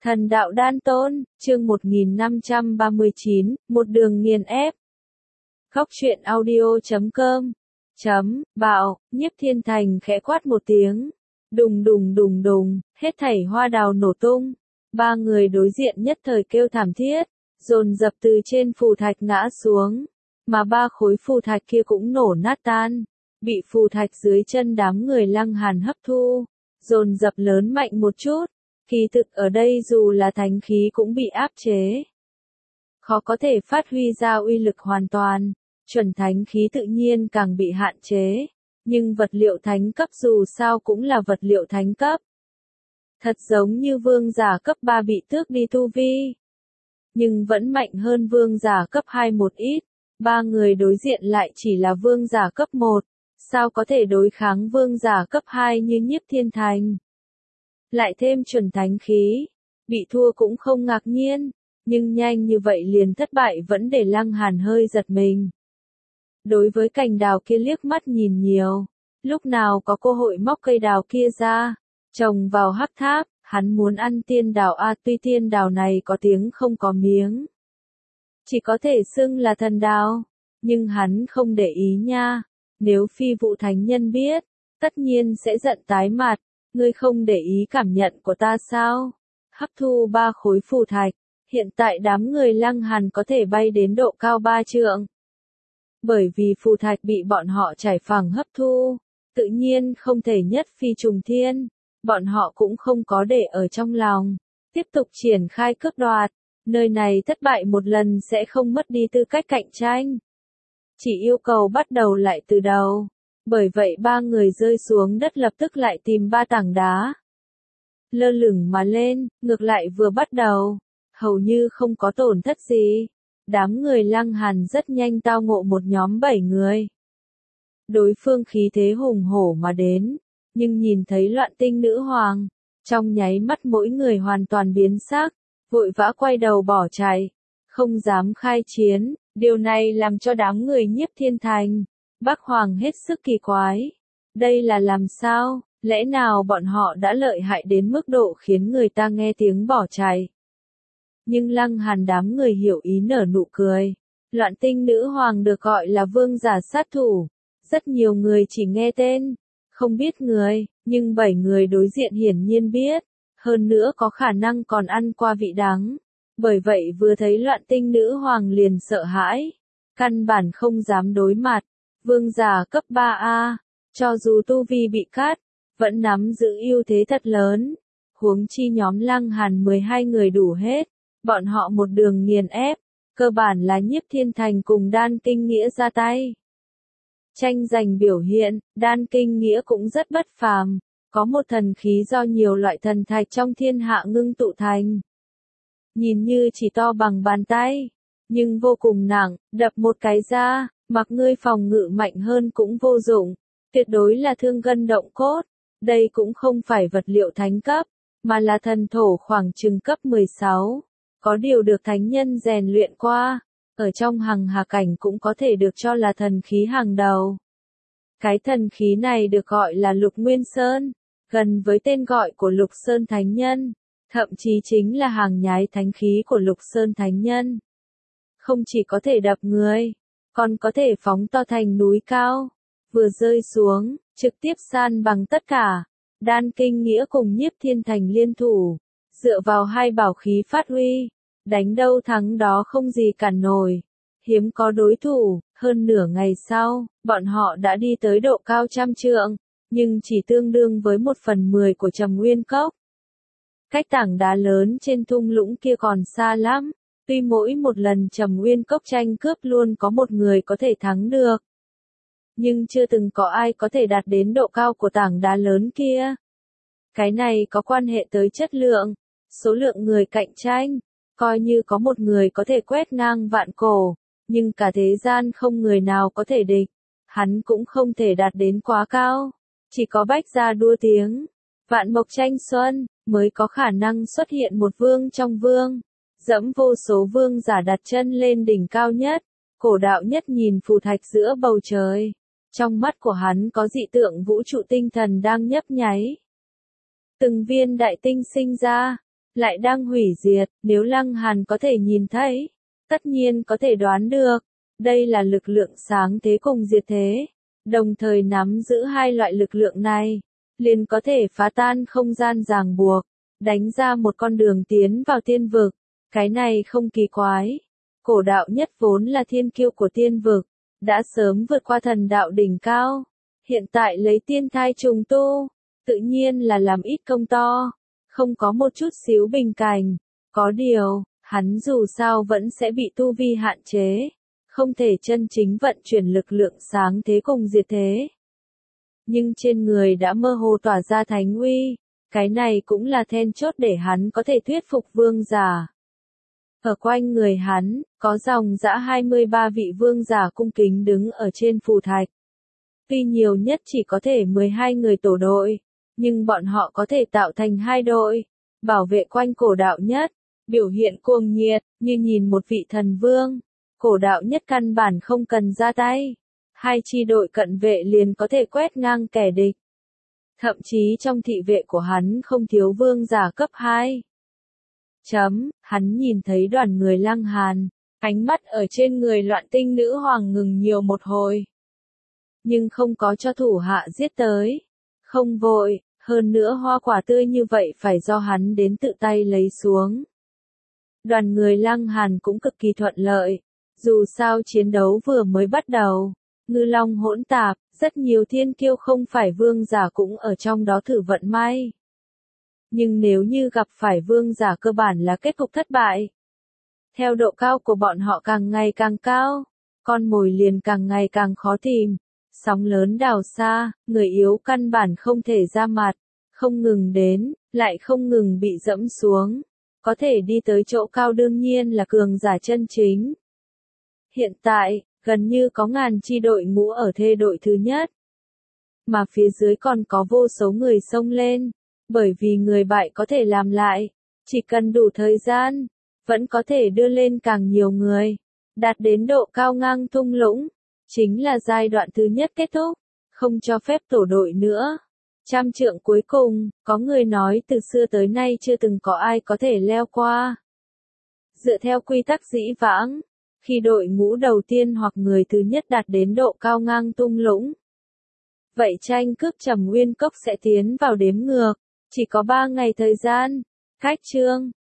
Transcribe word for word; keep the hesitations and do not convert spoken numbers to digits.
Thần đạo đan tôn, chương một nghìn năm trăm ba mươi chín, một đường nghiền ép. Khóc chuyện audio chấm com. Chấm, bạo, Nhiếp Thiên Thành khẽ quát một tiếng. Đùng đùng đùng đùng, hết thảy hoa đào nổ tung. Ba người đối diện nhất thời kêu thảm thiết, dồn dập từ trên phù thạch ngã xuống. Mà ba khối phù thạch kia cũng nổ nát tan. Bị phù thạch dưới chân đám người Lăng Hàn hấp thu, dồn dập lớn mạnh một chút. Kỳ thực ở đây dù là thánh khí cũng bị áp chế. Khó có thể phát huy ra uy lực hoàn toàn, chuẩn thánh khí tự nhiên càng bị hạn chế. Nhưng vật liệu thánh cấp dù sao cũng là vật liệu thánh cấp. Thật giống như vương giả cấp ba bị tước đi tu vi. Nhưng vẫn mạnh hơn vương giả cấp hai một ít. Ba người đối diện lại chỉ là vương giả cấp một. Sao có thể đối kháng vương giả cấp hai như Nhiếp Thiên Thành? Lại thêm chuẩn thánh khí, bị thua cũng không ngạc nhiên, nhưng nhanh như vậy liền thất bại vẫn để Lăng Hàn hơi giật mình. Đối với cành đào kia liếc mắt nhìn nhiều, lúc nào có cơ hội móc cây đào kia ra, trồng vào hắc tháp, hắn muốn ăn tiên đào a, tuy tiên đào này có tiếng không có miếng, chỉ có thể xưng là thần đào, nhưng hắn không để ý nha, nếu phi vụ thánh nhân biết, tất nhiên sẽ giận tái mặt. Ngươi không để ý cảm nhận của ta sao? Hấp thu ba khối phù thạch, hiện tại đám người Lăng Hàn có thể bay đến độ cao ba trượng. Bởi vì phù thạch bị bọn họ trải phẳng hấp thu, tự nhiên không thể nhất phi trùng thiên, bọn họ cũng không có để ở trong lòng, tiếp tục triển khai cướp đoạt, nơi này thất bại một lần sẽ không mất đi tư cách cạnh tranh. Chỉ yêu cầu bắt đầu lại từ đầu. Bởi vậy ba người rơi xuống đất lập tức lại tìm ba tảng đá. Lơ lửng mà lên, ngược lại vừa bắt đầu, hầu như không có tổn thất gì. Đám người Lăng Hàn rất nhanh tao ngộ một nhóm bảy người. Đối phương khí thế hùng hổ mà đến, nhưng nhìn thấy Loạn Tinh Nữ Hoàng, trong nháy mắt mỗi người hoàn toàn biến sắc, vội vã quay đầu bỏ chạy, không dám khai chiến. Điều này làm cho đám người Nhiếp Thiên Thành, Bắc Hoàng hết sức kỳ quái. Đây là làm sao? Lẽ nào bọn họ đã lợi hại đến mức độ khiến người ta nghe tiếng bỏ chạy? Nhưng Lăng Hàn đám người hiểu ý nở nụ cười. Loạn Tinh Nữ Hoàng được gọi là vương giả sát thủ. Rất nhiều người chỉ nghe tên, không biết người, nhưng bảy người đối diện hiển nhiên biết. Hơn nữa có khả năng còn ăn qua vị đắng. Bởi vậy vừa thấy Loạn Tinh Nữ Hoàng liền sợ hãi. Căn bản không dám đối mặt. Vương giả cấp ba A, cho dù tu vi bị cắt, vẫn nắm giữ ưu thế thật lớn. Huống chi nhóm Lăng Hàn mười hai người đủ hết, bọn họ một đường nghiền ép, cơ bản là Nhiếp Thiên Thành cùng Đan Kinh Nghĩa ra tay. Tranh giành biểu hiện, Đan Kinh Nghĩa cũng rất bất phàm, có một thần khí do nhiều loại thần thạch trong thiên hạ ngưng tụ thành. Nhìn như chỉ to bằng bàn tay, nhưng vô cùng nặng, đập một cái ra. Mặc ngươi phòng ngự mạnh hơn cũng vô dụng, tuyệt đối là thương gân động cốt. Đây cũng không phải vật liệu thánh cấp, mà là thần thổ khoảng chừng cấp mười sáu. Có điều được thánh nhân rèn luyện qua, ở trong hằng hà cảnh cũng có thể được cho là thần khí hàng đầu. Cái thần khí này được gọi là Lục Nguyên Sơn, gần với tên gọi của Lục Sơn Thánh Nhân, thậm chí chính là hàng nhái thánh khí của Lục Sơn Thánh Nhân. Không chỉ có thể đập người, còn có thể phóng to thành núi cao, vừa rơi xuống, trực tiếp san bằng tất cả. Đan Kinh Nghĩa cùng Nhiếp Thiên Thành liên thủ, dựa vào hai bảo khí phát huy, đánh đâu thắng đó không gì cản nổi. Hiếm có đối thủ, hơn nửa ngày sau, bọn họ đã đi tới độ cao trăm trượng, nhưng chỉ tương đương với một phần mười của Trầm Nguyên Cốc. Cách tảng đá lớn trên thung lũng kia còn xa lắm. Tuy mỗi một lần Trầm Nguyên Cốc tranh cướp luôn có một người có thể thắng được, nhưng chưa từng có ai có thể đạt đến độ cao của tảng đá lớn kia. Cái này có quan hệ tới chất lượng, số lượng người cạnh tranh, coi như có một người có thể quét ngang vạn cổ, nhưng cả thế gian không người nào có thể địch, hắn cũng không thể đạt đến quá cao, chỉ có bách gia đua tiếng, vạn mộc tranh xuân, mới có khả năng xuất hiện một vương trong vương. Dẫm vô số vương giả đặt chân lên đỉnh cao nhất, cổ đạo nhất nhìn phù thạch giữa bầu trời. Trong mắt của hắn có dị tượng vũ trụ tinh thần đang nhấp nháy. Từng viên đại tinh sinh ra, lại đang hủy diệt, nếu Lăng Hàn có thể nhìn thấy, tất nhiên có thể đoán được, đây là lực lượng sáng thế cùng diệt thế, đồng thời nắm giữ hai loại lực lượng này, liền có thể phá tan không gian ràng buộc, đánh ra một con đường tiến vào tiên vực, cái này không kỳ quái. Cổ đạo nhất vốn là thiên kiêu của tiên vực, đã sớm vượt qua thần đạo đỉnh cao, hiện tại lấy tiên thai trùng tu, tự nhiên là làm ít công to, không có một chút xíu bình cảnh, có điều, hắn dù sao vẫn sẽ bị tu vi hạn chế, không thể chân chính vận chuyển lực lượng sáng thế cùng diệt thế. Nhưng trên người đã mơ hồ tỏa ra thánh uy, cái này cũng là then chốt để hắn có thể thuyết phục vương giả. Ở quanh người hắn, có dòng dã hai mươi ba vị vương giả cung kính đứng ở trên phù thạch. Tuy nhiều nhất chỉ có thể mười hai người tổ đội, nhưng bọn họ có thể tạo thành hai đội, bảo vệ quanh cổ đạo nhất, biểu hiện cuồng nhiệt, như nhìn một vị thần vương. Cổ đạo nhất căn bản không cần ra tay, hai chi đội cận vệ liền có thể quét ngang kẻ địch. Thậm chí trong thị vệ của hắn không thiếu vương giả cấp hai. Chấm, hắn nhìn thấy đoàn người Lăng Hàn, ánh mắt ở trên người Loạn Tinh nữ hoàng ngừng nhiều một hồi. Nhưng không có cho thủ hạ giết tới. Không vội, hơn nữa hoa quả tươi như vậy phải do hắn đến tự tay lấy xuống. Đoàn người Lăng Hàn cũng cực kỳ thuận lợi. Dù sao chiến đấu vừa mới bắt đầu, ngư long hỗn tạp, rất nhiều thiên kiêu không phải vương giả cũng ở trong đó thử vận may. Nhưng nếu như gặp phải vương giả cơ bản là kết cục thất bại. Theo độ cao của bọn họ càng ngày càng cao, con mồi liền càng ngày càng khó tìm. Sóng lớn đào xa, người yếu căn bản không thể ra mặt, không ngừng đến, lại không ngừng bị dẫm xuống. Có thể đi tới chỗ cao đương nhiên là cường giả chân chính. Hiện tại, gần như có ngàn chi đội ngũ ở thê đội thứ nhất. Mà phía dưới còn có vô số người xông lên, bởi vì người bại có thể làm lại, chỉ cần đủ thời gian, vẫn có thể đưa lên càng nhiều người, đạt đến độ cao ngang thung lũng, chính là giai đoạn thứ nhất kết thúc, không cho phép tổ đội nữa. Trăm trượng cuối cùng, có người nói từ xưa tới nay chưa từng có ai có thể leo qua. Dựa theo quy tắc dĩ vãng, khi đội ngũ đầu tiên hoặc người thứ nhất đạt đến độ cao ngang thung lũng, vậy tranh cướp Trầm Nguyên Cốc sẽ tiến vào đếm ngược, chỉ có ba ngày thời gian. Khách chương